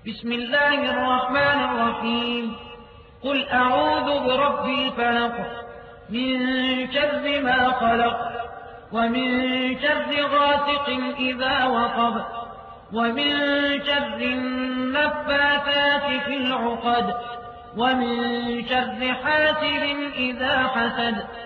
بسم الله الرحمن الرحيم قل أعوذ برب الفلق من شر ما خلق ومن شر غاسق إذا وقب ومن شر النفاثات في العقد ومن شر حاسد إذا حسد